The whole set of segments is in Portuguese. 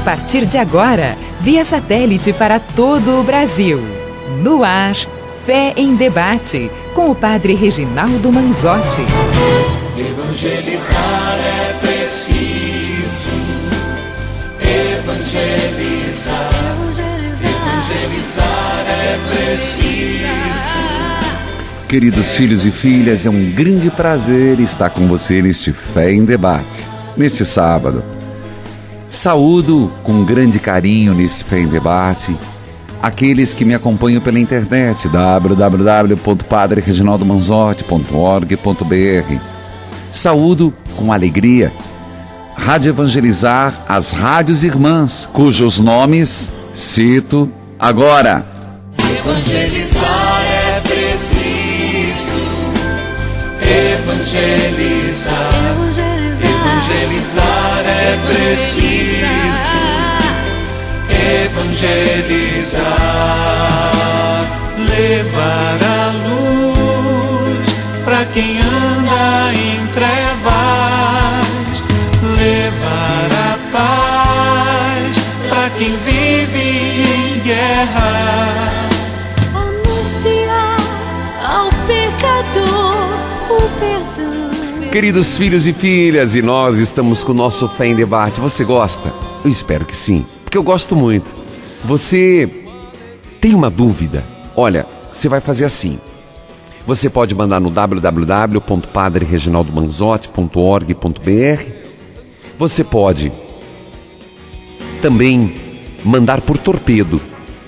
partir de agora, via satélite para todo o Brasil. No ar, Fé em Debate, com o Padre Reginaldo Manzotti. Evangelizar é preciso. Evangelizar. Evangelizar é preciso. Queridos filhos e filhas, é um grande prazer estar com você neste Fé em Debate, neste sábado. Saúdo com grande carinho neste Fé em Debate aqueles que me acompanham pela internet, www.padrereginaldomanzotti.org.br. Saúdo com alegria Rádio Evangelizar, as rádios irmãs, cujos nomes cito agora. Evangelizar é preciso. Evangelizar. Evangelizar é preciso. Evangelizar. Levar a luz para quem anda em trevas. Levar a paz para quem vive em guerra. Anunciar ao pecador o perdão. Queridos filhos e filhas, e nós estamos com o nosso Fé em Debate. Você gosta? Eu espero que sim, porque eu gosto muito. Você tem uma dúvida? Olha, você vai fazer assim. Você pode mandar no www.padrereginaldomanzotti.org.br. Você pode também mandar por torpedo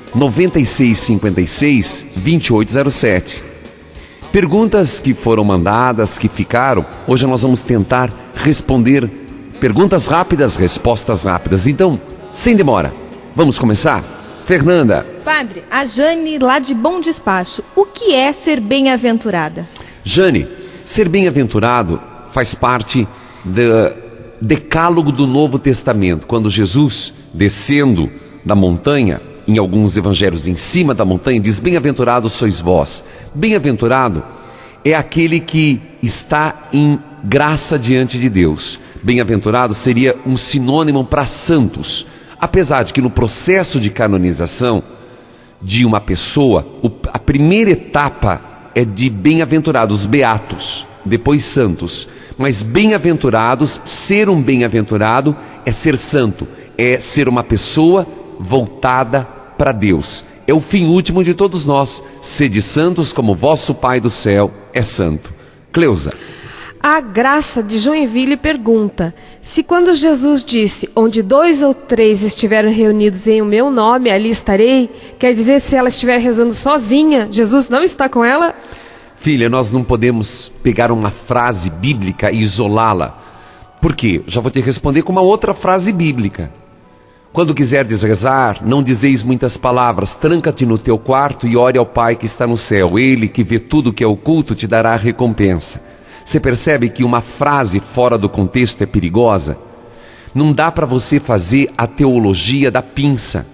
9656-2807. Perguntas que foram mandadas, que ficaram, hoje nós vamos tentar responder perguntas rápidas, respostas rápidas. Então, sem demora, vamos começar? Fernanda. Padre, a Jane lá de Bom Despacho, o que é ser bem-aventurada? Jane, ser bem-aventurado faz parte do decálogo do Novo Testamento, quando Jesus, descendo da montanha, em alguns evangelhos em cima da montanha, diz: bem-aventurados sois vós. Bem-aventurado é aquele que está em graça diante de Deus. Bem-aventurado seria um sinônimo para santos, apesar de que no processo de canonização de uma pessoa, a primeira etapa é de bem-aventurados, beatos, depois santos. Mas bem-aventurados, ser um bem-aventurado é ser santo, é ser uma pessoa voltada para Deus. É o fim último de todos nós. Sede santos como vosso Pai do céu é santo. Cleusa. A Graça de Joinville pergunta: se quando Jesus disse, onde 2 ou 3 estiverem reunidos em o meu nome, ali estarei, quer dizer, se ela estiver rezando sozinha, Jesus não está com ela? Filha, nós não podemos pegar uma frase bíblica e isolá-la. Por quê? Já vou te responder com uma outra frase bíblica. Quando quiserdes rezar, não dizeis muitas palavras, tranca-te no teu quarto e ore ao Pai que está no céu. Ele que vê tudo que é oculto te dará a recompensa. Você percebe que uma frase fora do contexto é perigosa? Não dá para você fazer a teologia da pinça.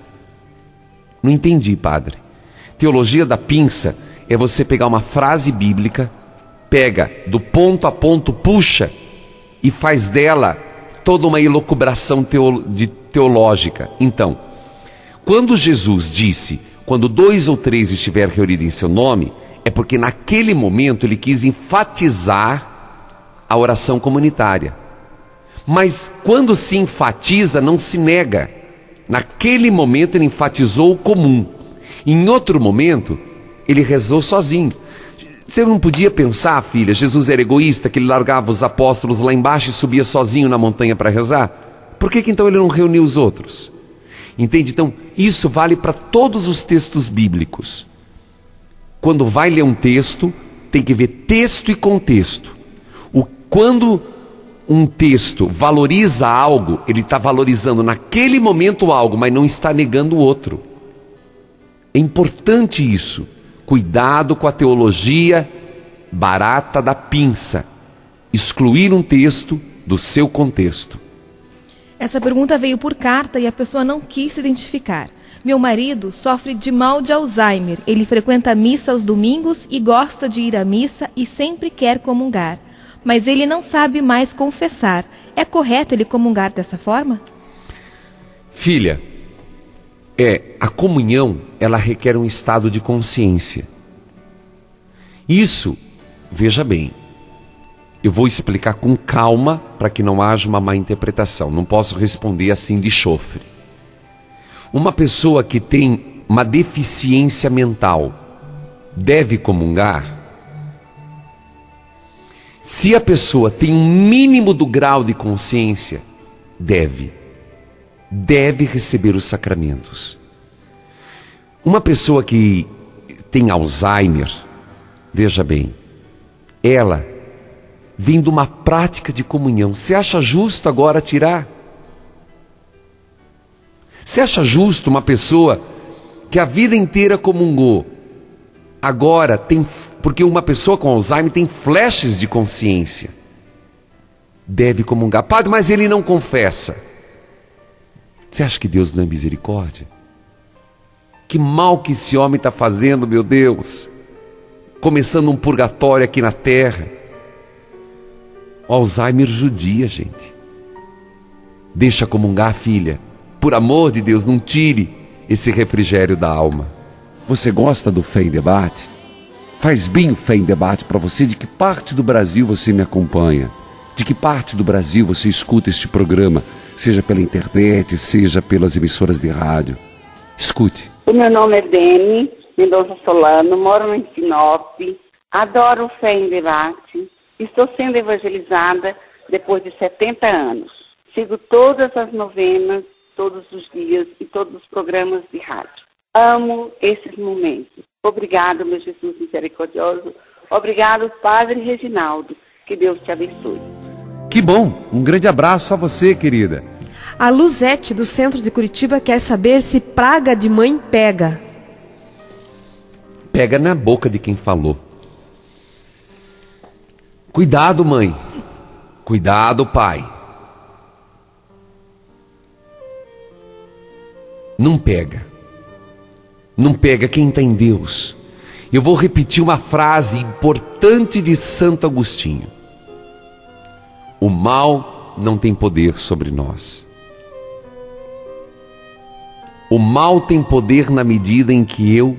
Não entendi, padre. Teologia da pinça é você pegar uma frase bíblica, pega do ponto a ponto, puxa e faz dela toda uma elucubração teológica. Então, quando Jesus disse, quando 2 ou 3 estiverem reunidos em seu nome, é porque naquele momento ele quis enfatizar a oração comunitária. Mas quando se enfatiza, não se nega. Naquele momento ele enfatizou o comum. Em outro momento, ele rezou sozinho. Você não podia pensar, filha, Jesus era egoísta, que ele largava os apóstolos lá embaixo e subia sozinho na montanha para rezar? Por que então ele não reuniu os outros? Entende? Então, isso vale para todos os textos bíblicos. Quando vai ler um texto, tem que ver texto e contexto. Quando um texto valoriza algo, ele está valorizando naquele momento algo, mas não está negando o outro. É importante isso. Cuidado com a teologia barata da pinça. Excluir um texto do seu contexto. Essa pergunta veio por carta e a pessoa não quis se identificar. Meu marido sofre de mal de Alzheimer. Ele frequenta a missa aos domingos e gosta de ir à missa e sempre quer comungar. Mas ele não sabe mais confessar. É correto ele comungar dessa forma? Filha, a comunhão, ela requer um estado de consciência. Isso, veja bem, eu vou explicar com calma para que não haja uma má interpretação. Não posso responder assim de chofre. Uma pessoa que tem uma deficiência mental deve comungar? Se a pessoa tem um mínimo do grau de consciência, deve receber os sacramentos. Uma pessoa que tem Alzheimer, veja bem, ela vem de uma prática de comunhão. Você acha justo agora tirar? Você acha justo uma pessoa que a vida inteira comungou, agora tem, porque uma pessoa com Alzheimer tem flashes de consciência, deve comungar? Padre, mas ele não confessa. Você acha que Deus não é misericórdia? Que mal que esse homem está fazendo, meu Deus, começando um purgatório aqui na terra. O Alzheimer judia, gente. Deixa comungar, filha. Por amor de Deus, não tire esse refrigério da alma. Você gosta do Fé em Debate? Faz bem o Fé em Debate para você. De que parte do Brasil você me acompanha? De que parte do Brasil você escuta este programa? Seja pela internet, seja pelas emissoras de rádio. Escute. O meu nome é Deni Mendonça Solano, moro em Sinop, adoro o Fé em Debate. Estou sendo evangelizada depois de 70 anos. Sigo todas as novenas, todos os dias e todos os programas de rádio. Amo esses momentos. Obrigado, meu Jesus misericordioso. Obrigado, Padre Reginaldo. Que Deus te abençoe. Que bom. Um grande abraço a você, querida. A Luzete, do centro de Curitiba, quer saber se praga de mãe pega. Pega na boca de quem falou. Cuidado, mãe. Cuidado, pai. Não pega. Não pega quem está em Deus. Eu vou repetir uma frase importante de Santo Agostinho. O mal não tem poder sobre nós. O mal tem poder na medida em que eu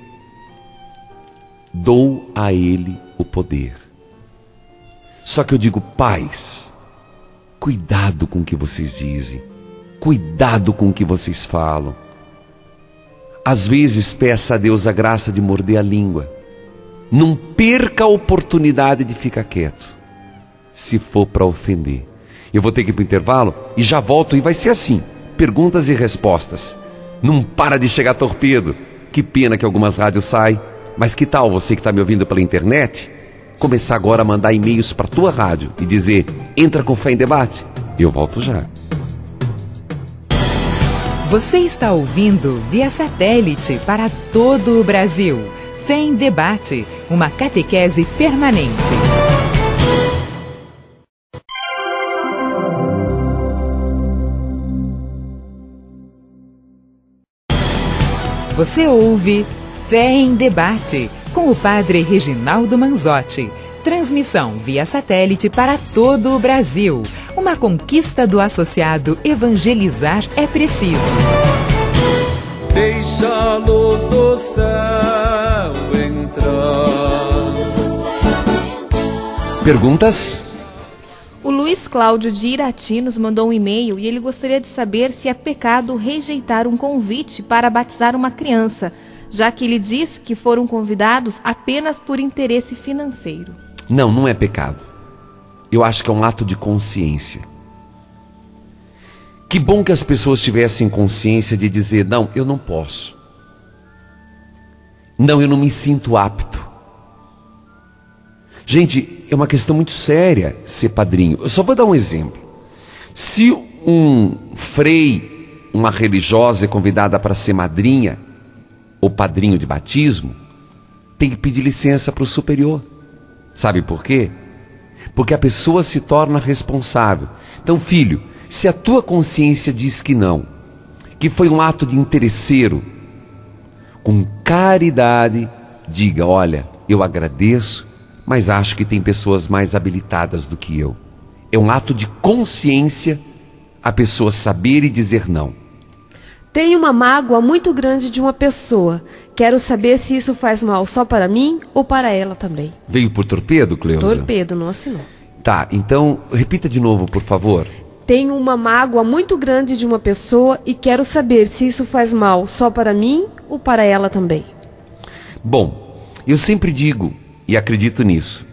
dou a ele o poder. Só que eu digo, pais, cuidado com o que vocês dizem, cuidado com o que vocês falam. Às vezes peça a Deus a graça de morder a língua. Não perca a oportunidade de ficar quieto, se for para ofender. Eu vou ter que ir para o intervalo e já volto, e vai ser assim, perguntas e respostas. Não para de chegar torpedo. Que pena que algumas rádios saem, mas que tal você que está me ouvindo pela internet começar agora a mandar e-mails para a tua rádio e dizer, entra com Fé em Debate? Eu volto já. Você está ouvindo via satélite para todo o Brasil. Fé em Debate, uma catequese permanente. Você ouve Fé em Debate, com o Padre Reginaldo Manzotti. Transmissão via satélite para todo o Brasil. Uma conquista do associado Evangelizar é Preciso. Deixa a luz do céu entrar. Perguntas? O Luiz Cláudio de Irati nos mandou um e-mail e ele gostaria de saber se é pecado rejeitar um convite para batizar uma criança, já que ele diz que foram convidados apenas por interesse financeiro. Não, não é pecado. Eu acho que é um ato de consciência. Que bom que as pessoas tivessem consciência de dizer, não, eu não posso. Não, eu não me sinto apto. Gente, é uma questão muito séria ser padrinho. Eu só vou dar um exemplo. Se um frei, uma religiosa é convidada para ser madrinha ou padrinho de batismo, tem que pedir licença para o superior. Sabe por quê? Porque a pessoa se torna responsável. Então, filho, se a tua consciência diz que não, que foi um ato de interesseiro, com caridade, diga, olha, eu agradeço, mas acho que tem pessoas mais habilitadas do que eu. É um ato de consciência a pessoa saber e dizer não. Tenho uma mágoa muito grande de uma pessoa. Quero saber se isso faz mal só para mim ou para ela também. Veio por torpedo, Cleusa? Torpedo, não assinou. Tá, então repita de novo, por favor. Tenho uma mágoa muito grande de uma pessoa e quero saber se isso faz mal só para mim ou para ela também. Bom, eu sempre digo, e acredito nisso,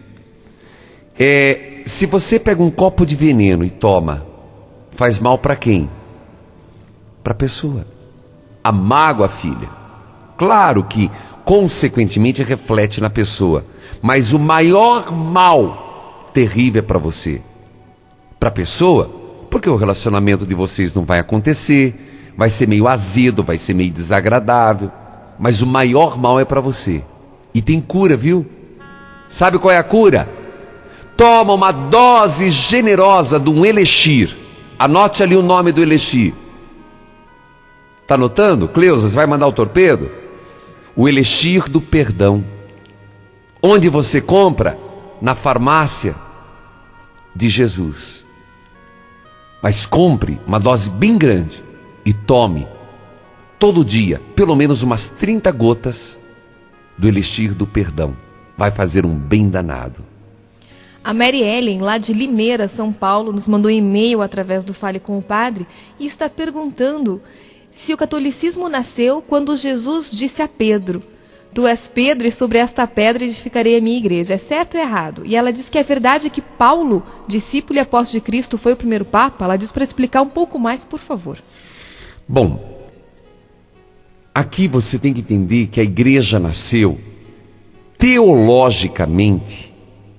se você pega um copo de veneno e toma, faz mal para quem? Para a pessoa. A mágoa, filha. Claro que, consequentemente, reflete na pessoa. Mas o maior mal terrível é para você. Para a pessoa, porque o relacionamento de vocês não vai acontecer, vai ser meio azedo, vai ser meio desagradável. Mas o maior mal é para você. E tem cura, viu? Sabe qual é a cura? Toma uma dose generosa de um elixir. Anote ali o nome do elixir. Tá anotando? Cleusa, você vai mandar o torpedo? O elixir do perdão. Onde você compra? Na farmácia de Jesus. Mas compre uma dose bem grande e tome todo dia, pelo menos umas 30 gotas do elixir do perdão. Vai fazer um bem danado. A Mary Ellen, lá de Limeira, São Paulo, nos mandou um e-mail através do Fale com o Padre e está perguntando se o catolicismo nasceu quando Jesus disse a Pedro: Tu és Pedro e sobre esta pedra edificarei a minha igreja. É certo ou errado? E ela diz que é verdade que Paulo, discípulo e apóstolo de Cristo, foi o primeiro Papa. Ela diz para explicar um pouco mais, por favor. Bom, aqui você tem que entender que a igreja nasceu teologicamente,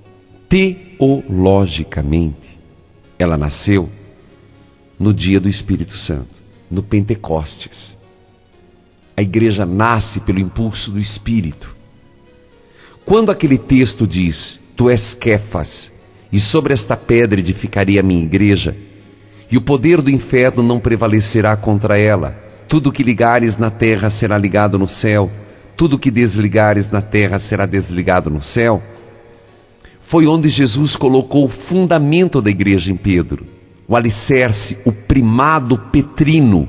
ela nasceu no dia do Espírito Santo, no Pentecostes. A igreja nasce pelo impulso do Espírito. Quando aquele texto diz, tu és Quefas, e sobre esta pedra edificarei a minha igreja, e o poder do inferno não prevalecerá contra ela, tudo que ligares na terra será ligado no céu, tudo que desligares na terra será desligado no céu, foi onde Jesus colocou o fundamento da igreja em Pedro, o alicerce, o primado petrino.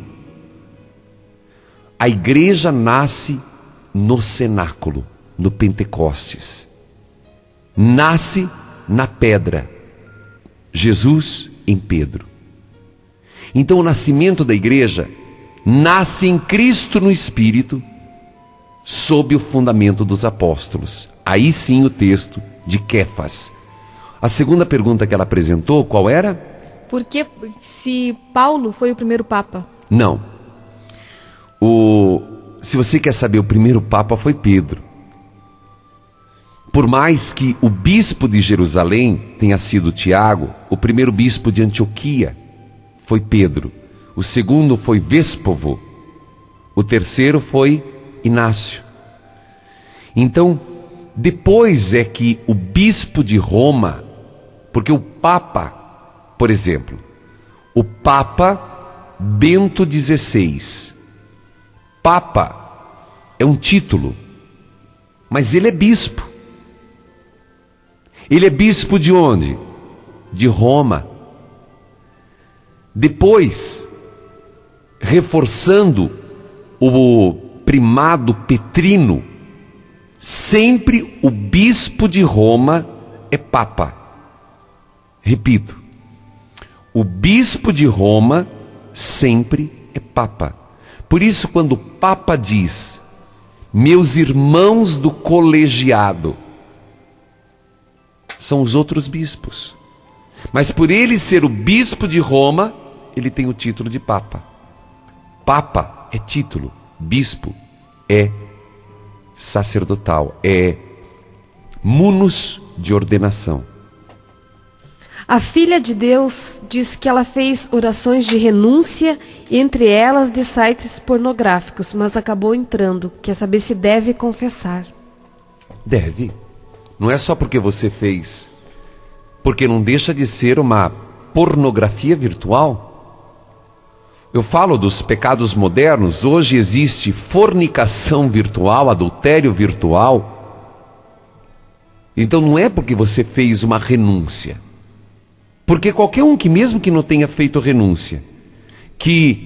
A igreja nasce no cenáculo, no Pentecostes. Nasce na pedra. Jesus em Pedro. Então o nascimento da igreja nasce em Cristo no Espírito, sob o fundamento dos apóstolos. Aí sim o texto de Quefas. A segunda pergunta que ela apresentou, qual era? Porque se Paulo foi o primeiro Papa? Não. Se você quer saber, o primeiro Papa foi Pedro. Por mais que o bispo de Jerusalém tenha sido Tiago, o primeiro bispo de Antioquia foi Pedro. O segundo foi Véspovo. O terceiro foi Inácio. Então, depois é que o bispo de Roma, porque o Papa, por exemplo, o Papa Bento XVI, Papa é um título, mas ele é bispo. Ele é bispo de onde? De Roma. Depois, reforçando o primado petrino, sempre o bispo de Roma é Papa. Repito, o bispo de Roma sempre é Papa. Por isso, quando o Papa diz, meus irmãos do colegiado, são os outros bispos. Mas por ele ser o bispo de Roma, ele tem o título de Papa. Papa é título, bispo é sacerdotal, é munus de ordenação. A filha de Deus diz que ela fez orações de renúncia, entre elas de sites pornográficos, mas acabou entrando. Quer saber se deve confessar. Deve. Não é só porque você fez, porque não deixa de ser uma pornografia virtual. Eu falo dos pecados modernos. Hoje existe fornicação virtual, adultério virtual. Então não é porque você fez uma renúncia. Porque qualquer um que mesmo que não tenha feito renúncia, que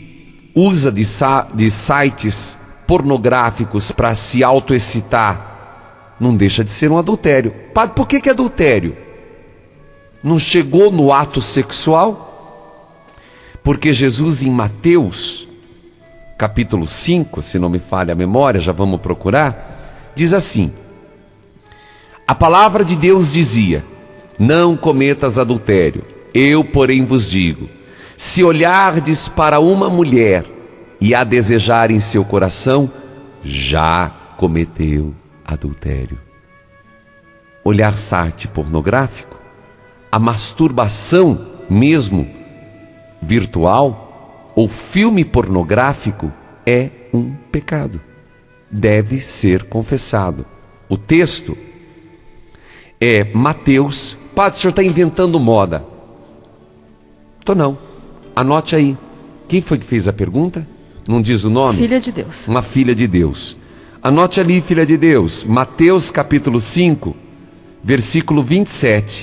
usa de sites pornográficos para se autoexcitar, não deixa de ser um adultério. Padre, por que é adultério? Não chegou no ato sexual? Porque Jesus, em Mateus, capítulo 5, se não me falha a memória, já vamos procurar, diz assim: a palavra de Deus dizia: não cometas adultério. Eu, porém, vos digo, se olhardes para uma mulher e a desejar em seu coração, já cometeu adultério. Olhar site pornográfico, a masturbação mesmo virtual ou filme pornográfico é um pecado. Deve ser confessado. O texto é Mateus. Padre, o senhor está inventando moda. Tô não. Anote aí. Quem foi que fez a pergunta? Não diz o nome? Filha de Deus. Uma filha de Deus. Anote ali, filha de Deus. Mateus capítulo 5, versículo 27.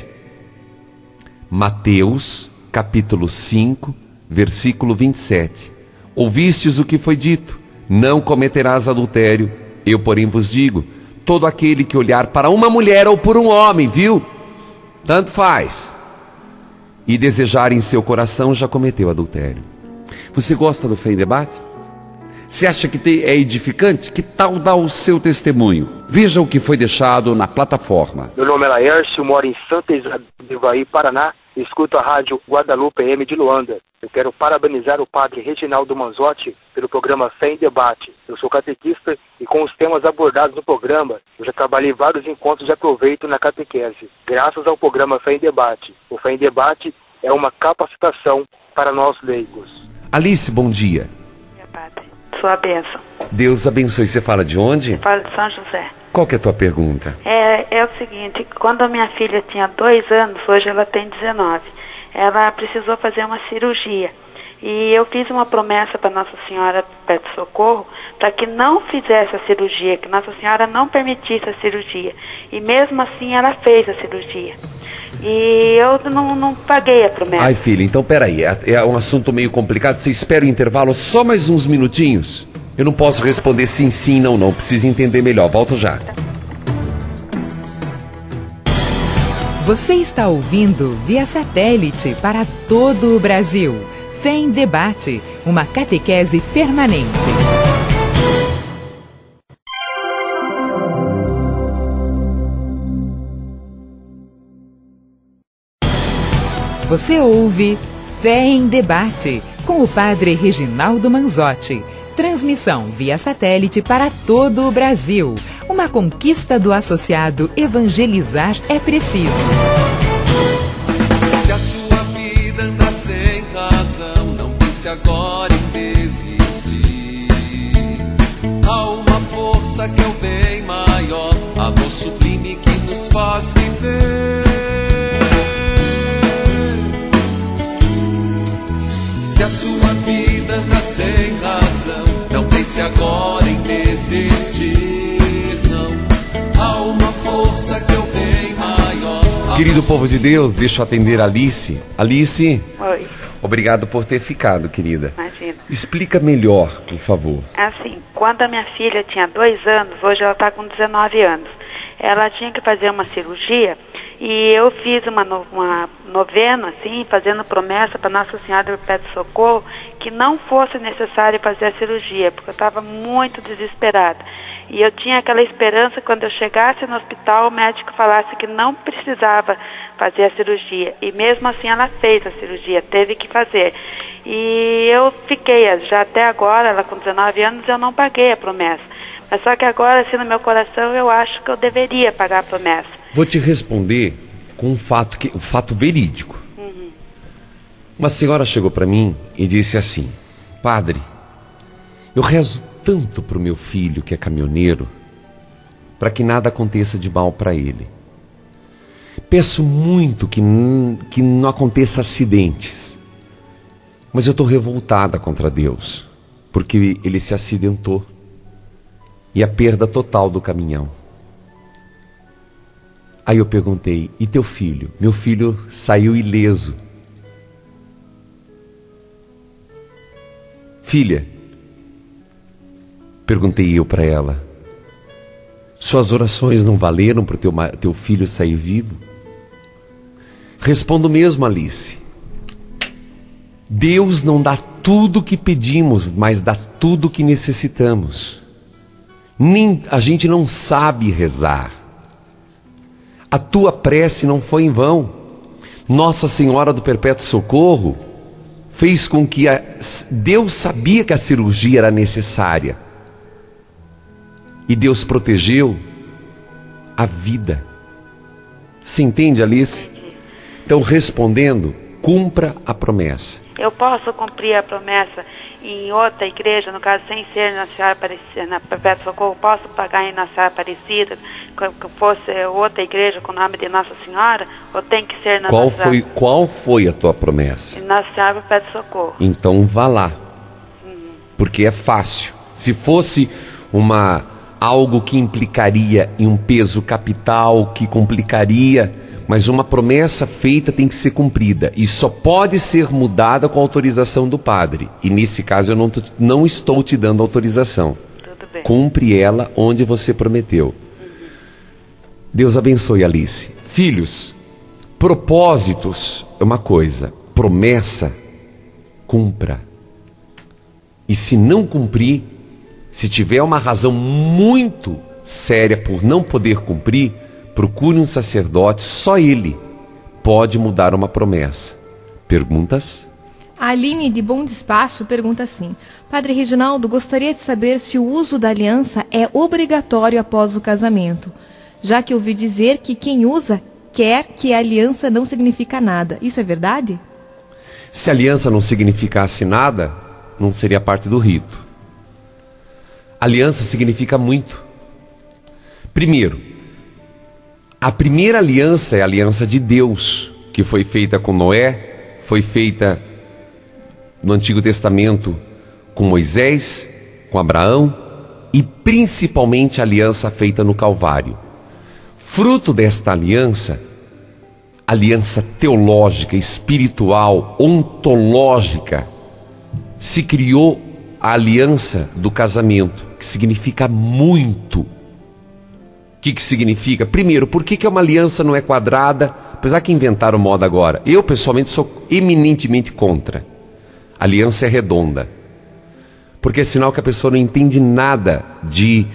Mateus capítulo 5, versículo 27. Ouvistes o que foi dito: não cometerás adultério. Eu, porém, vos digo: todo aquele que olhar para uma mulher ou por um homem, viu? Tanto faz, e desejar em seu coração, já cometeu adultério. Você gosta do Fé em Debate? Você acha que é edificante? Que tal dar o seu testemunho? Veja o que foi deixado na plataforma. Meu nome é Laércio, moro em Santa Isabel do Ivaí, Paraná. Escuto a rádio Guadalupe M de Luanda. Eu quero parabenizar o padre Reginaldo Manzotti pelo programa Fé em Debate. Eu sou catequista e com os temas abordados no programa, eu já trabalhei vários encontros de aproveito na catequese, graças ao programa Fé em Debate. O Fé em Debate é uma capacitação para nós leigos. Alice, bom dia. Meu padre, sua bênção. Deus abençoe. Você fala de onde? Eu falo de São José. Qual que é a tua pergunta? É o seguinte, quando a minha filha tinha 2 anos, hoje ela tem 19, ela precisou fazer uma cirurgia. E eu fiz uma promessa para Nossa Senhora Perpétua Socorro para que não fizesse a cirurgia, que Nossa Senhora não permitisse a cirurgia. E mesmo assim ela fez a cirurgia. E eu não paguei a promessa. Ai, filha, então peraí, é um assunto meio complicado. Você espera o intervalo só mais uns minutinhos? Eu não posso responder sim, sim, não, não. Preciso entender melhor. Volto já. Você está ouvindo via satélite para todo o Brasil. Fé em Debate, uma catequese permanente. Você ouve Fé em Debate, com o padre Reginaldo Manzotti. Transmissão via satélite para todo o Brasil. Uma conquista do associado Evangelizar é Preciso. Se a sua vida anda sem razão, não pense agora em desistir. Há uma força que é o bem maior, amor sublime que nos faz viver. Se a sua vida anda sem razão, não pense agora em desistir, não. Há uma força que é o bem maior. Querido povo de Deus, deixa eu atender a Alice. Alice, Oi, obrigado por ter ficado, querida. imagina. Explica melhor, por favor. Assim, quando a minha filha tinha 2 anos, hoje ela está com 19 anos, ela tinha que fazer uma cirurgia e eu fiz uma novena, assim, fazendo promessa para Nossa Senhora do Perpétuo Socorro que não fosse necessário fazer a cirurgia, porque eu estava muito desesperada. E eu tinha aquela esperança, quando eu chegasse no hospital, o médico falasse que não precisava fazer a cirurgia. E mesmo assim ela fez a cirurgia, teve que fazer. E eu fiquei, já até agora, ela com 19 anos, eu não paguei a promessa. Mas só que agora, assim, no meu coração, eu acho que eu deveria pagar a promessa. Vou te responder com um fato verídico. Uhum. Uma senhora chegou para mim e disse assim: padre, eu rezo tanto para o meu filho que é caminhoneiro, para que nada aconteça de mal para ele. Peço muito que não aconteça acidentes, mas eu estou revoltada contra Deus, porque ele se acidentou e a perda total do caminhão. Aí eu perguntei: e teu filho? Meu filho saiu ileso. Filha, perguntei eu para ela, suas orações não valeram para o teu filho sair vivo? Respondo mesmo, Alice. Deus não dá tudo que pedimos, mas dá tudo que necessitamos. A gente não sabe rezar. A tua prece não foi em vão. Nossa Senhora do Perpétuo Socorro fez com que Deus sabia que a cirurgia era necessária. E Deus protegeu a vida. Você entende, Alice? Então, respondendo, cumpra a promessa. Eu posso cumprir a promessa em outra igreja, no caso, sem ser na Senhora Aparecida, na Perpétuo Socorro, posso pagar em na Senhora Aparecida, que fosse outra igreja com o nome de Nossa Senhora, ou tem que ser na Qual foi a tua promessa? Na Senhora Perpétuo Socorro. Então vá lá, porque é fácil. Se fosse algo que implicaria em um peso capital, que complicaria, mas uma promessa feita tem que ser cumprida e só pode ser mudada com a autorização do padre. E nesse caso eu não estou te dando autorização. Tudo bem. Cumpre ela onde você prometeu. Deus abençoe, Alice. Filhos, propósitos é uma coisa, promessa, cumpra. E se não cumprir, se tiver uma razão muito séria por não poder cumprir, procure um sacerdote, só ele pode mudar uma promessa. Perguntas? A Aline de Bom Despacho pergunta assim: Padre Reginaldo, gostaria de saber se o uso da aliança é obrigatório após o casamento, já que ouvi dizer que quem usa quer que a aliança não significa nada. Isso é verdade? Se a aliança não significasse nada, não seria parte do rito. Aliança significa muito. Primeiro, a primeira aliança é a aliança de Deus, que foi feita com Noé, foi feita no Antigo Testamento com Moisés, com Abraão e principalmente a aliança feita no Calvário. Fruto desta aliança teológica, espiritual, ontológica, se criou a aliança do casamento, que significa muito. O que significa? Primeiro, por que uma aliança não é quadrada? Apesar que inventaram moda agora. Eu, pessoalmente, sou eminentemente contra. A aliança é redonda. Porque é sinal que a pessoa não entende nada de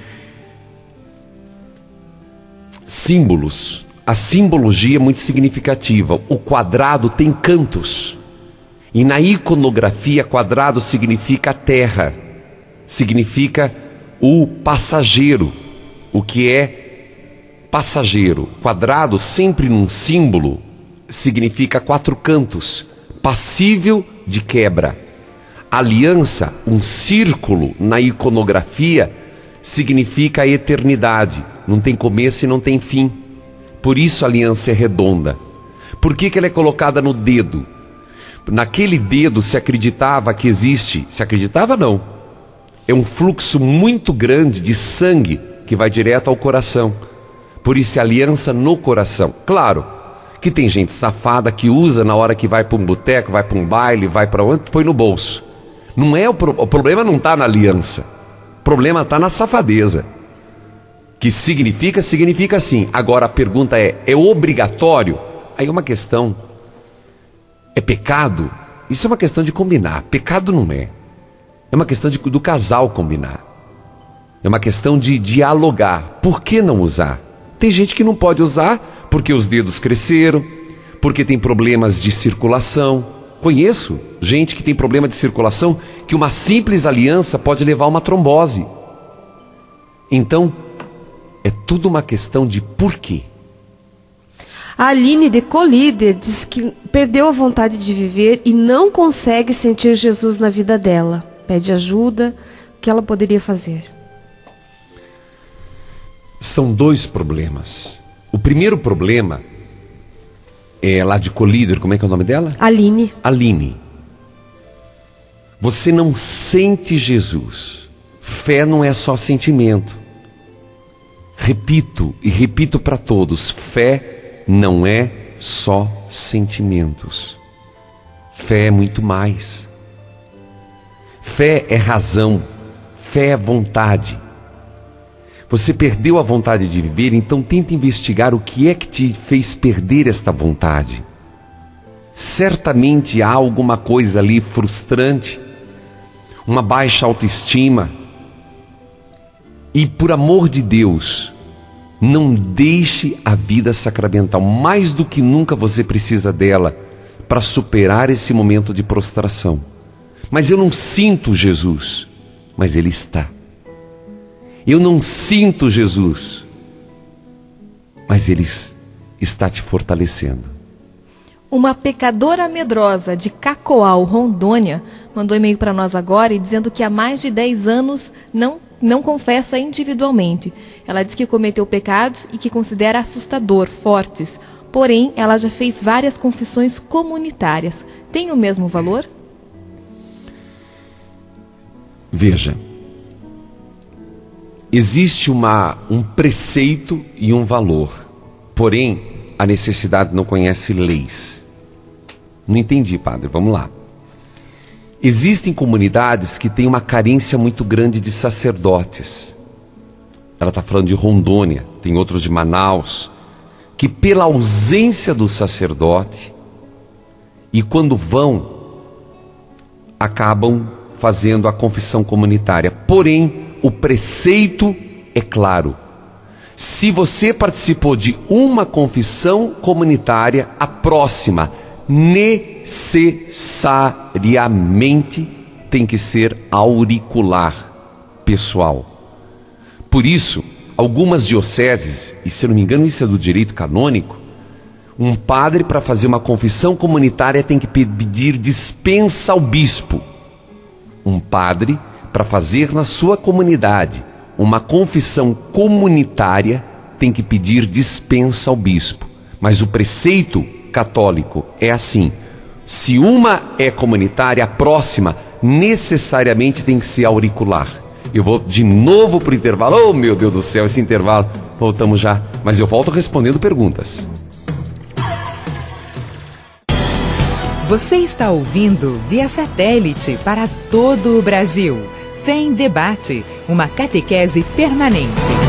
símbolos. A simbologia é muito significativa. O quadrado tem cantos. E na iconografia, quadrado significa a terra. Significa o passageiro. O que é passageiro. Quadrado, sempre num símbolo, significa 4 cantos, passível de quebra. Aliança, um círculo na iconografia, significa a eternidade. Não tem começo e não tem fim. Por isso a aliança é redonda. Por que ela é colocada no dedo? Naquele dedo se acreditava que existe, se acreditava não, é um fluxo muito grande de sangue que vai direto ao coração. Por isso a aliança no coração. Claro que tem gente safada que usa na hora que vai para um boteco, vai para um baile, vai para onde, põe no bolso. Não é o problema não está na aliança. O problema está na safadeza. Que significa sim. Agora a pergunta é obrigatório? Aí é uma questão. É pecado? Isso é uma questão de combinar. Pecado não é. É uma questão do casal combinar. É uma questão de dialogar. Por que não usar? Tem gente que não pode usar porque os dedos cresceram, porque tem problemas de circulação. Conheço gente que tem problema de circulação, que uma simples aliança pode levar a uma trombose. Então, é tudo uma questão de porquê. A Aline de Colíder diz que perdeu a vontade de viver e não consegue sentir Jesus na vida dela. Pede ajuda. O que ela poderia fazer? São 2 problemas. O primeiro problema é lá de Colíder, como é que é o nome dela? Aline. Aline. Você não sente Jesus. Fé não é só sentimento. Repito e repito para todos, fé não é só sentimentos. Fé é muito mais. Fé é razão, fé é vontade. Você perdeu a vontade de viver, então tenta investigar o que é que te fez perder esta vontade. Certamente há alguma coisa ali frustrante, uma baixa autoestima. E por amor de Deus, não deixe a vida sacramental. Mais do que nunca você precisa dela para superar esse momento de prostração. Mas eu não sinto Jesus, mas Ele está. Eu não sinto Jesus, mas Ele está te fortalecendo. Uma pecadora medrosa de Cacoal, Rondônia, mandou e-mail para nós agora e dizendo que há mais de 10 anos não confessa individualmente. Ela diz que cometeu pecados e que considera assustador, fortes. Porém, ela já fez várias confissões comunitárias. Tem o mesmo valor? Veja, existe um preceito e um valor. Porém, a necessidade não conhece leis. Não entendi, padre, vamos lá. Existem comunidades que têm uma carência muito grande de sacerdotes. Ela está falando de Rondônia, tem outros de Manaus, que pela ausência do sacerdote, e quando vão, acabam fazendo a confissão comunitária. Porém, o preceito é claro. Se você participou de uma confissão comunitária, a próxima necessariamente tem que ser auricular, pessoal. Por isso, algumas dioceses, e se eu não me engano isso é do direito canônico, um padre para fazer uma confissão comunitária tem que pedir dispensa ao bispo. Um padre para fazer na sua comunidade uma confissão comunitária tem que pedir dispensa ao bispo. Mas o preceito católico é assim: se uma é comunitária, a próxima necessariamente tem que ser auricular. Eu vou de novo para o intervalo. Oh, meu Deus do céu, esse intervalo. Voltamos já, mas eu volto respondendo perguntas. Você está ouvindo via satélite para todo o Brasil. Fé em Debate, uma catequese permanente.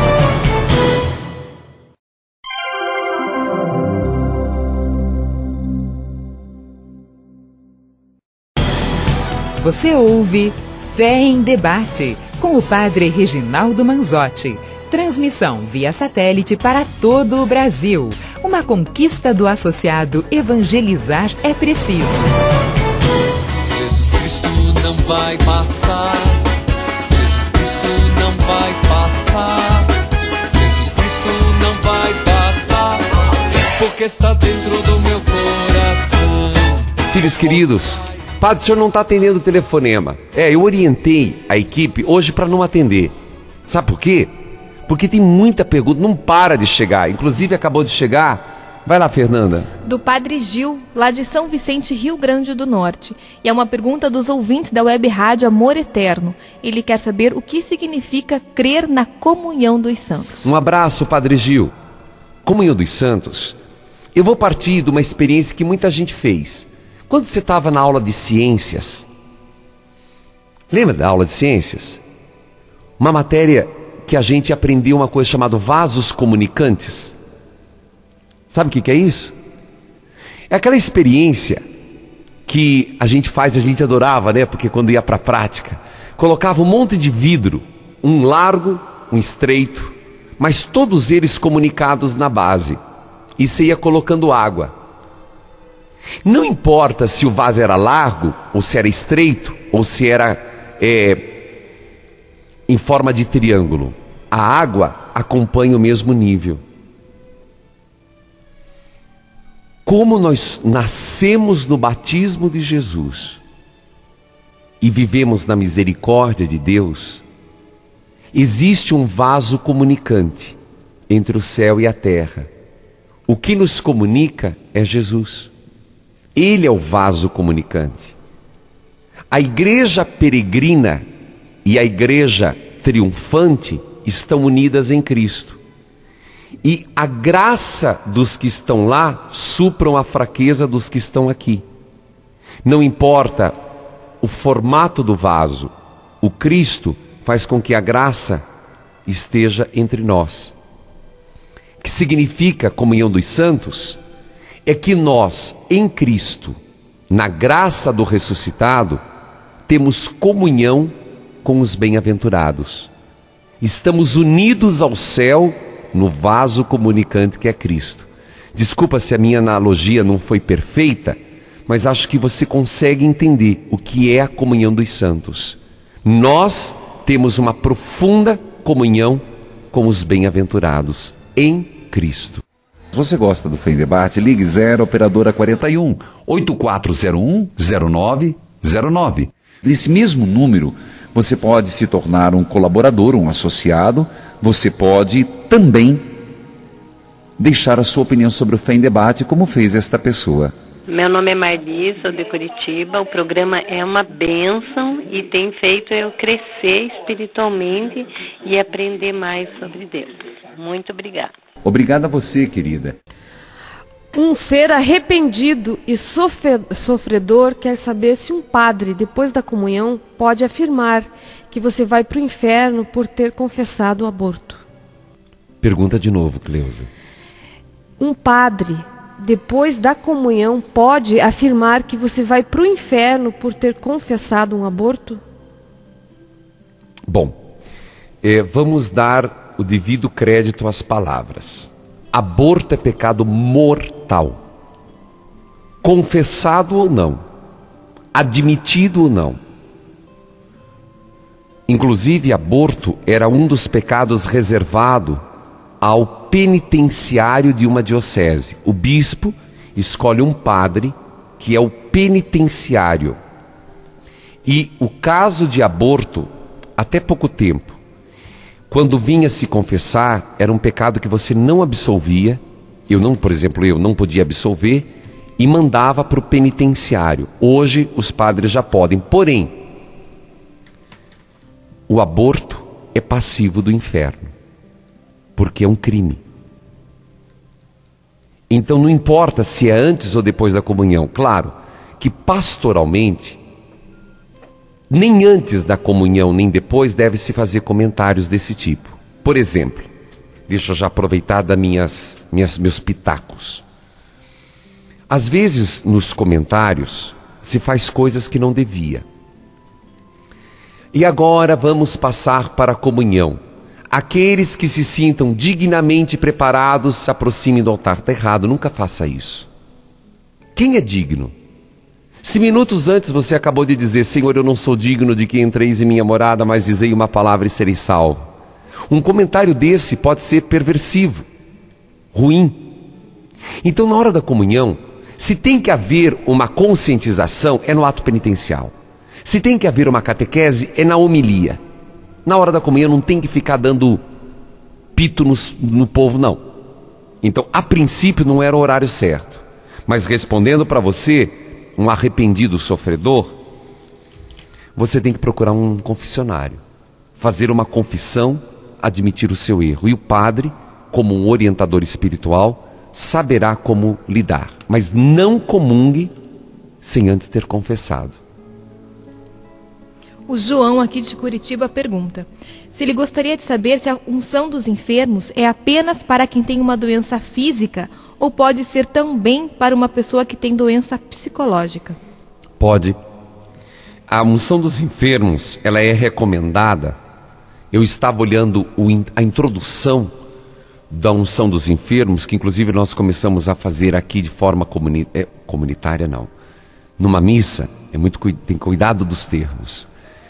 Você ouve Fé em Debate, com o padre Reginaldo Manzotti. Transmissão via satélite para todo o Brasil. Uma conquista do associado Evangelizar é Preciso. Jesus Cristo não vai passar. Jesus Cristo não vai passar. Jesus Cristo não vai passar, porque está dentro do meu coração. Filhos queridos, padre, o senhor não está atendendo o telefonema. Eu orientei a equipe hoje para não atender. Sabe por quê? Porque tem muita pergunta, não para de chegar. Inclusive acabou de chegar. Vai lá, Fernanda. Do padre Gil, lá de São Vicente, Rio Grande do Norte. E é uma pergunta dos ouvintes da web rádio Amor Eterno. Ele quer saber o que significa crer na comunhão dos santos. Um abraço, padre Gil. Comunhão dos santos. Eu vou partir de uma experiência que muita gente fez. Quando você estava na aula de ciências, lembra da aula de ciências? Uma matéria que a gente aprendeu uma coisa chamada vasos comunicantes. Sabe o que é isso? É aquela experiência que a gente faz, a gente adorava, né? Porque quando ia para a prática, colocava um monte de vidro, um largo, um estreito, mas todos eles comunicados na base. E você ia colocando água. Não importa se o vaso era largo, ou se era estreito, ou se era em forma de triângulo. A água acompanha o mesmo nível. Como nós nascemos no batismo de Jesus e vivemos na misericórdia de Deus, existe um vaso comunicante entre o céu e a terra. O que nos comunica é Jesus. Ele é o vaso comunicante. A igreja peregrina e a igreja triunfante estão unidas em Cristo. E a graça dos que estão lá supram a fraqueza dos que estão aqui. Não importa o formato do vaso, o Cristo, faz com que a graça esteja entre nós. O que significa comunhão dos santos é que nós, em Cristo, na graça do ressuscitado, temos comunhão com os bem-aventurados. Estamos unidos ao céu no vaso comunicante que é Cristo. Desculpa se a minha analogia não foi perfeita, mas acho que você consegue entender o que é a comunhão dos santos. Nós temos uma profunda comunhão com os bem-aventurados em Cristo. Se você gosta do Fé em Debate, ligue 0 operadora 41 8401 0909. Nesse mesmo número, você pode se tornar um colaborador, um associado. Você pode também deixar a sua opinião sobre o Fé em Debate, como fez esta pessoa. Meu nome é Marli, sou de Curitiba. O programa é uma bênção e tem feito eu crescer espiritualmente e aprender mais sobre Deus. Muito obrigada. Obrigada a você, querida. Um ser arrependido e sofredor quer saber se um padre, depois da comunhão, pode afirmar que você vai para o inferno por ter confessado o aborto. Pergunta de novo, Cleusa. Um padre, depois da comunhão, pode afirmar que você vai para o inferno por ter confessado um aborto? Bom, vamos dar o devido crédito às palavras. Aborto é pecado mortal. Confessado ou não, admitido ou não. Inclusive, aborto era um dos pecados reservado ao penitenciário de uma diocese. O bispo escolhe um padre que é o penitenciário. E o caso de aborto, até pouco tempo, quando vinha se confessar, era um pecado que você não absolvia. Por exemplo, eu não podia absolver e mandava para o penitenciário. Hoje os padres já podem, porém, o aborto é passivo do inferno, porque é um crime. Então não importa se é antes ou depois da comunhão. Claro que pastoralmente, nem antes da comunhão, nem depois, deve-se fazer comentários desse tipo. Por exemplo, deixa eu já aproveitar das meus pitacos. Às vezes, nos comentários, se faz coisas que não devia. E agora vamos passar para a comunhão. Aqueles que se sintam dignamente preparados, se aproximem do altar. Está errado, nunca faça isso. Quem é digno? Se minutos antes você acabou de dizer: Senhor, eu não sou digno de que entreis em minha morada, mas dizei uma palavra e serei salvo. Um comentário desse pode ser perversivo, ruim. Então, na hora da comunhão, se tem que haver uma conscientização, é no ato penitencial. Se tem que haver uma catequese, é na homilia. Na hora da comunhão não tem que ficar dando pito no povo, não. Então, a princípio, não era o horário certo. Mas respondendo para você, um arrependido sofredor, você tem que procurar um confessionário, fazer uma confissão, admitir o seu erro. E o padre, como um orientador espiritual, saberá como lidar. Mas não comungue sem antes ter confessado. O João, aqui de Curitiba, pergunta se ele gostaria de saber se a unção dos enfermos é apenas para quem tem uma doença física ou pode ser também para uma pessoa que tem doença psicológica. Pode. A unção dos enfermos, ela é recomendada. Eu estava olhando a introdução da unção dos enfermos, que inclusive nós começamos a fazer aqui de forma comunitária, não. Numa missa, tem cuidado dos termos.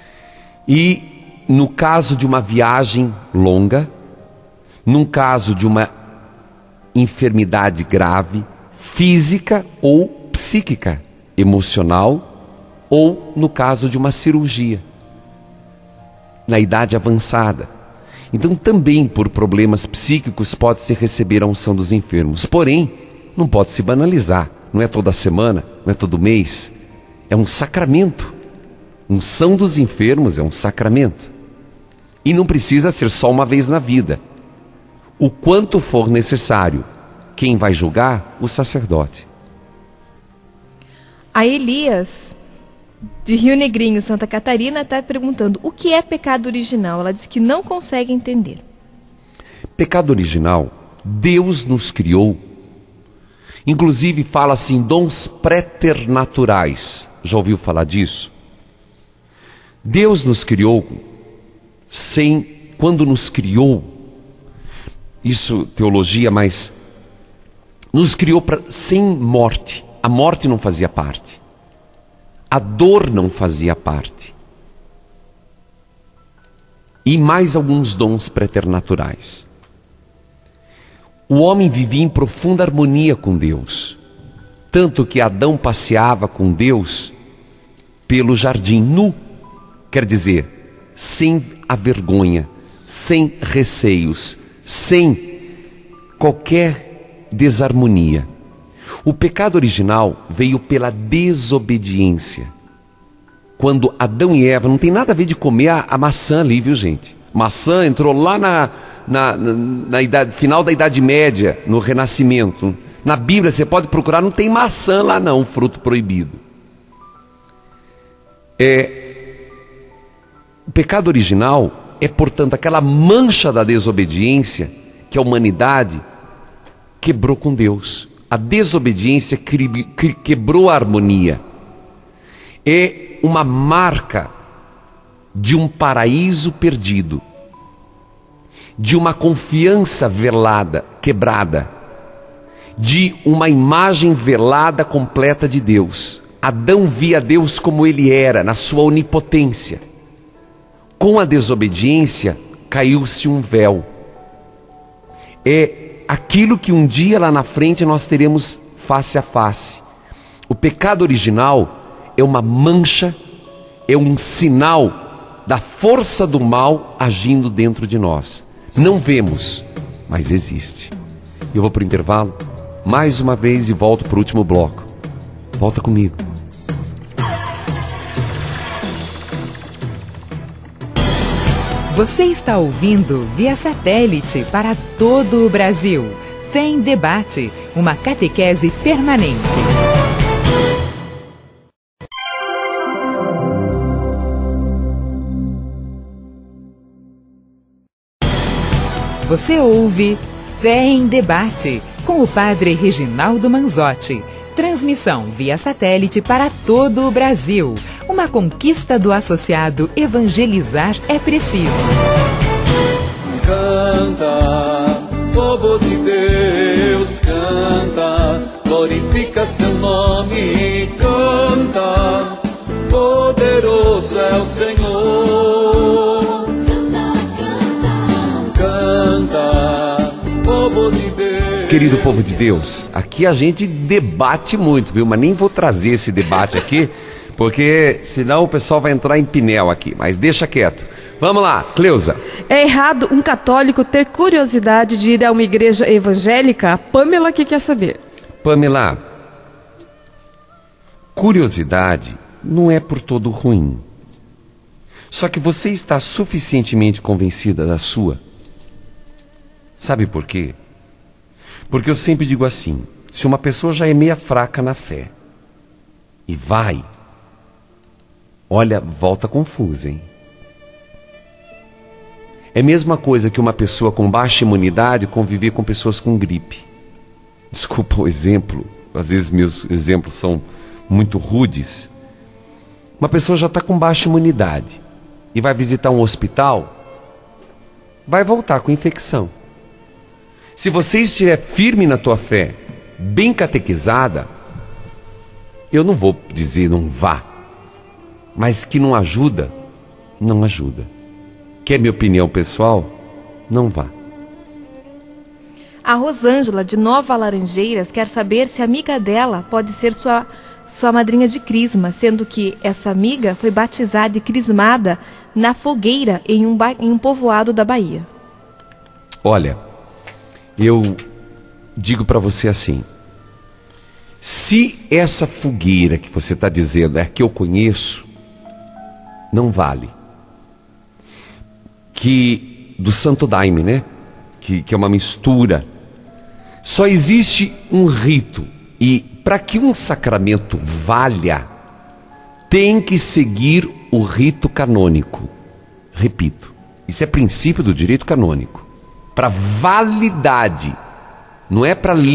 E no caso de uma viagem longa, num caso de uma enfermidade grave, física ou psíquica, emocional, ou no caso de uma cirurgia, na idade avançada. Então também por problemas psíquicos pode-se receber a unção dos enfermos. Porém, não pode se banalizar. Não é toda semana, não é todo mês. É um sacramento. Unção dos enfermos é um sacramento. E não precisa ser só uma vez na vida. O quanto for necessário. Quem vai julgar? O sacerdote. A Elias de Rio Negrinho, Santa Catarina, está perguntando o que é pecado original. Ela diz que não consegue entender. Pecado original, Deus nos criou. Inclusive fala assim, dons preternaturais. Já ouviu falar disso? Deus nos criou quando nos criou, isso teologia, mas nos criou sem morte. A morte não fazia parte. A dor não fazia parte. E mais alguns dons preternaturais. O homem vivia em profunda harmonia com Deus. Tanto que Adão passeava com Deus pelo jardim nu. Quer dizer, sem a vergonha, sem receios, sem qualquer desarmonia. O pecado original veio pela desobediência. Quando Adão e Eva, não tem nada a ver de comer a maçã ali, viu gente? Maçã entrou lá na idade, final da Idade Média, no Renascimento. Na Bíblia você pode procurar, não tem maçã lá não, fruto proibido. O pecado original é, portanto, aquela mancha da desobediência que a humanidade quebrou com Deus. A desobediência quebrou a harmonia. É uma marca de um paraíso perdido, de uma confiança velada, quebrada, de uma imagem velada completa de Deus. Adão via Deus como ele era, na sua onipotência. Com a desobediência, caiu-se um véu. É aquilo que um dia lá na frente nós teremos face a face. O pecado original é uma mancha, é um sinal da força do mal agindo dentro de nós. Não vemos, mas existe. Eu vou para o intervalo, mais uma vez, e volto para o último bloco. Volta comigo. Você está ouvindo via satélite para todo o Brasil. Fé em Debate, uma catequese permanente. Você ouve Fé em Debate, com o Padre Reginaldo Manzotti. Transmissão via satélite para todo o Brasil. Uma conquista do associado Evangelizar é Preciso. Canta, povo de Deus, canta, glorifica seu nome, canta, poderoso é o Senhor. Canta, povo de Deus. Querido povo de Deus, aqui a gente debate muito, viu? Mas nem vou trazer esse debate aqui, porque senão o pessoal vai entrar em pinel aqui, mas deixa quieto. Vamos lá, Cleusa. É errado um católico ter curiosidade de ir a uma igreja evangélica? A Pamela que quer saber. Pamela, curiosidade não é por todo ruim. Só que você está suficientemente convencida da sua. Sabe por quê? Porque eu sempre digo assim, se uma pessoa já é meia fraca na fé e vai, olha, volta confusa, hein? É a mesma coisa que uma pessoa com baixa imunidade conviver com pessoas com gripe. Desculpa o exemplo, às vezes meus exemplos são muito rudes. Uma pessoa já está com baixa imunidade e vai visitar um hospital, vai voltar com infecção. Se você estiver firme na tua fé, bem catequizada, eu não vou dizer não vá, mas que não ajuda, não ajuda. Quer minha opinião pessoal? Não vá. A Rosângela, de Nova Laranjeiras, quer saber se a amiga dela pode ser sua madrinha de crisma, sendo que essa amiga foi batizada e crismada na fogueira em um povoado da Bahia. Olha, eu digo para você assim, se essa fogueira que você está dizendo é a que eu conheço, não vale. Que do Santo Daime, né? Que é uma mistura. Só existe um rito. E para que um sacramento valha, tem que seguir o rito canônico. Repito, isso é princípio do direito canônico. Para validade, não é para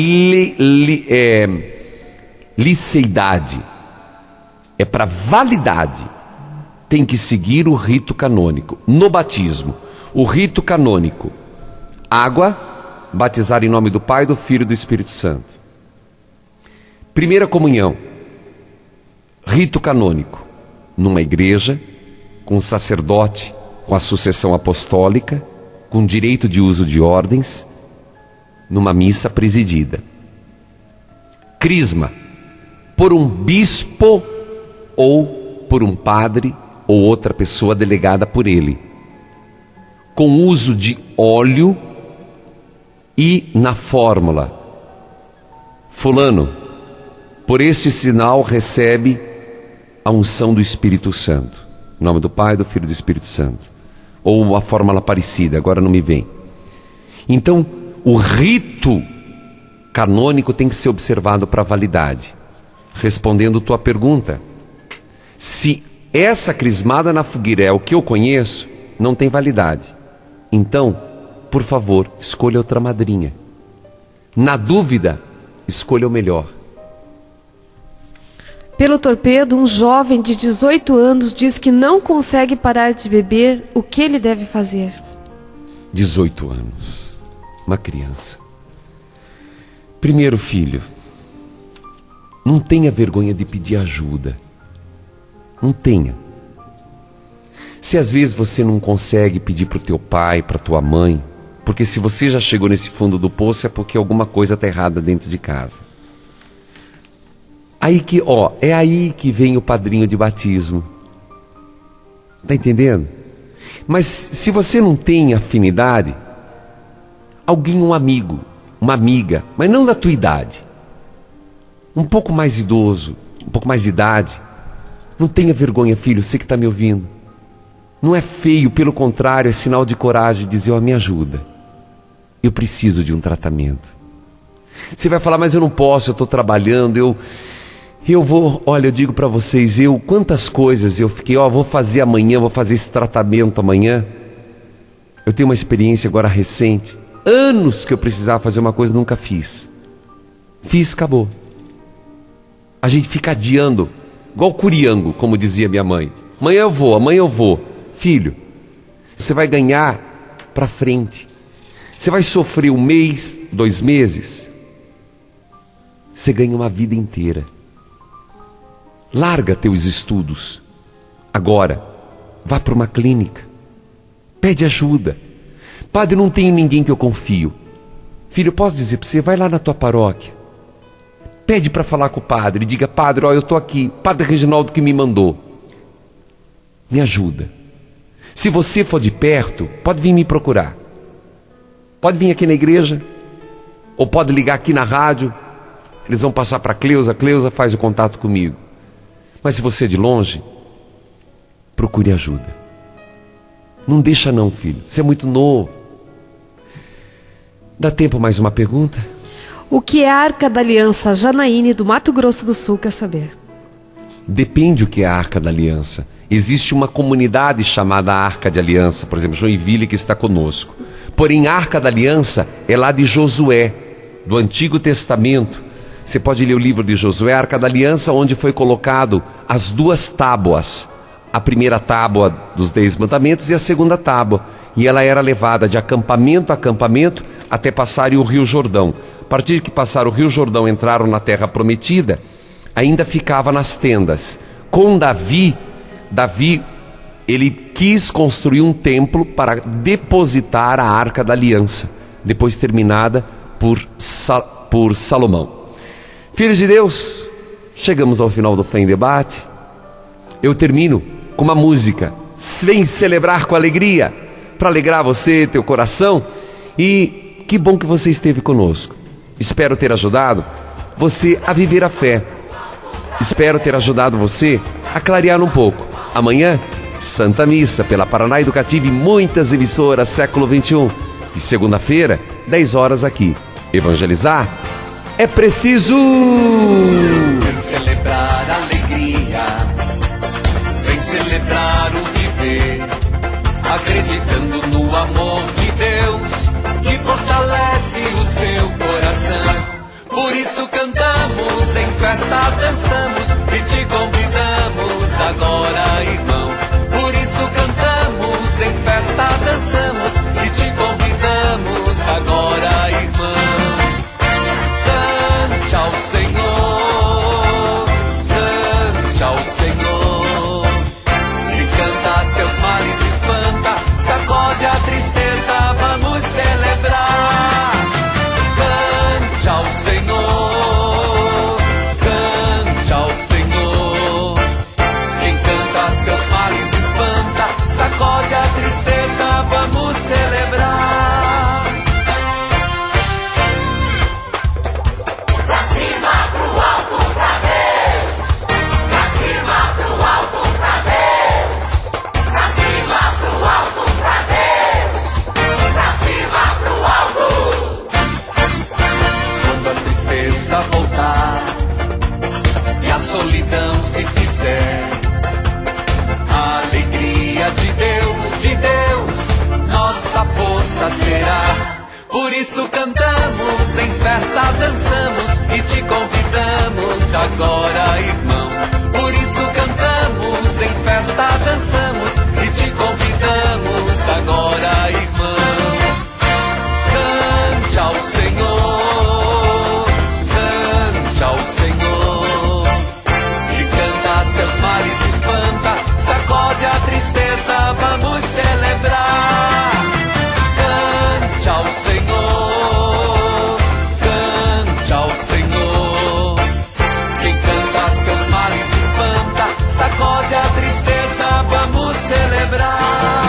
liceidade, é para validade. Tem que seguir o rito canônico. No batismo, o rito canônico: água, batizar em nome do Pai, do Filho e do Espírito Santo. Primeira comunhão, rito canônico, numa igreja, com sacerdote, com a sucessão apostólica, com direito de uso de ordens, numa missa presidida. Crisma, por um bispo ou por um padre ou outra pessoa delegada por ele, com uso de óleo e na fórmula: fulano, por este sinal recebe a unção do Espírito Santo. Em nome do Pai, do Filho e do Espírito Santo. Ou a fórmula parecida, agora não me vem. Então, o rito canônico tem que ser observado para validade. Respondendo tua pergunta, se essa crismada na fogueira é o que eu conheço, não tem validade. Então, por favor, escolha outra madrinha. Na dúvida, escolha o melhor. Pelo torpedo, um jovem de 18 anos diz que não consegue parar de beber. O que ele deve fazer? 18 anos, uma criança. Primeiro, filho, não tenha vergonha de pedir ajuda. Não tenha. Se às vezes você não consegue pedir para o teu pai, para tua mãe, porque se você já chegou nesse fundo do poço é porque alguma coisa está errada dentro de casa. É aí que vem o padrinho de batismo. Está entendendo? Mas se você não tem afinidade, alguém, um amigo, uma amiga, mas não da tua idade, um pouco mais idoso, um pouco mais de idade, não tenha vergonha, filho, você que está me ouvindo. Não é feio, pelo contrário, é sinal de coragem dizer: ó, me ajuda, eu preciso de um tratamento. Você vai falar: mas eu não posso, eu estou trabalhando, eu vou, olha, eu digo para vocês, quantas coisas eu fiquei, vou fazer amanhã, vou fazer esse tratamento amanhã. Eu tenho uma experiência agora recente, anos que eu precisava fazer uma coisa, nunca fiz. Fiz, acabou. A gente fica adiando, igual curiango, como dizia minha mãe. Amanhã eu vou. Filho, você vai ganhar para frente. Você vai sofrer 1 mês, 2 meses, você ganha uma vida inteira. Larga teus estudos. Agora, vá para uma clínica. Pede ajuda. Padre, não tenho ninguém que eu confio. Filho, eu posso dizer para você, vai lá na tua paróquia. Pede para falar com o padre. Diga: padre, eu estou aqui. Padre Reginaldo que me mandou. Me ajuda. Se você for de perto, pode vir me procurar. Pode vir aqui na igreja. Ou pode ligar aqui na rádio. Eles vão passar para a Cleusa. A Cleusa faz o contato comigo. Mas se você é de longe, procure ajuda. Não deixa não, filho. Você é muito novo. Dá tempo mais uma pergunta? O que é a Arca da Aliança? Janaíne, do Mato Grosso do Sul, quer saber. Depende o que é a Arca da Aliança. Existe uma comunidade chamada Arca de Aliança, por exemplo, Joinville, que está conosco. Porém, a Arca da Aliança é lá de Josué, do Antigo Testamento. Você pode ler o livro de Josué, a Arca da Aliança, onde foi colocado as 2 tábuas. A primeira tábua dos 10 mandamentos e a segunda tábua. E ela era levada de acampamento a acampamento até passarem o Rio Jordão. A partir que passaram o Rio Jordão, entraram na Terra Prometida, ainda ficava nas tendas. Com Davi, ele quis construir um templo para depositar a Arca da Aliança, depois terminada por Salomão. Filhos de Deus, chegamos ao final do Fé em Debate. Eu termino com uma música. Vem celebrar com alegria, para alegrar você, teu coração. E que bom que você esteve conosco. Espero ter ajudado você a viver a fé. Espero ter ajudado você a clarear um pouco. Amanhã, Santa Missa pela Paraná Educativa e muitas emissoras século XXI. E segunda-feira, 10 horas aqui. Evangelizar é preciso! Celebrar a alegria celebrar o viver, acreditando no amor de Deus que fortalece o seu coração. Por isso cantamos, em festa dançamos e te convidamos agora, irmão. Por isso cantamos, em festa dançamos e te convidamos agora, irmão. Cante ao Senhor, cante ao Senhor. Quem canta seus males espanta, sacode a tristeza, vamos celebrar. Cante ao Senhor, cante ao Senhor. Quem canta seus males espanta, sacode a tristeza, vamos celebrar. Pra cima, pro alto, pra Deus. Pra cima, pro alto, pra Deus. Pra cima, pro alto, pra Deus. Pra cima, pro alto. Quando a tristeza voltar e a solidão se fizer, a alegria de Deus, nossa força será. Por isso cantamos, em festa dançamos e te convidamos agora, irmão. Por isso cantamos, em festa dançamos e te convidamos agora, irmão. Cante ao Senhor, cante ao Senhor. Que canta seus males espanta, sacode a tristeza, vamos celebrar. Cante ao Senhor, cante ao Senhor. Quem canta seus males espanta, sacode a tristeza, vamos celebrar.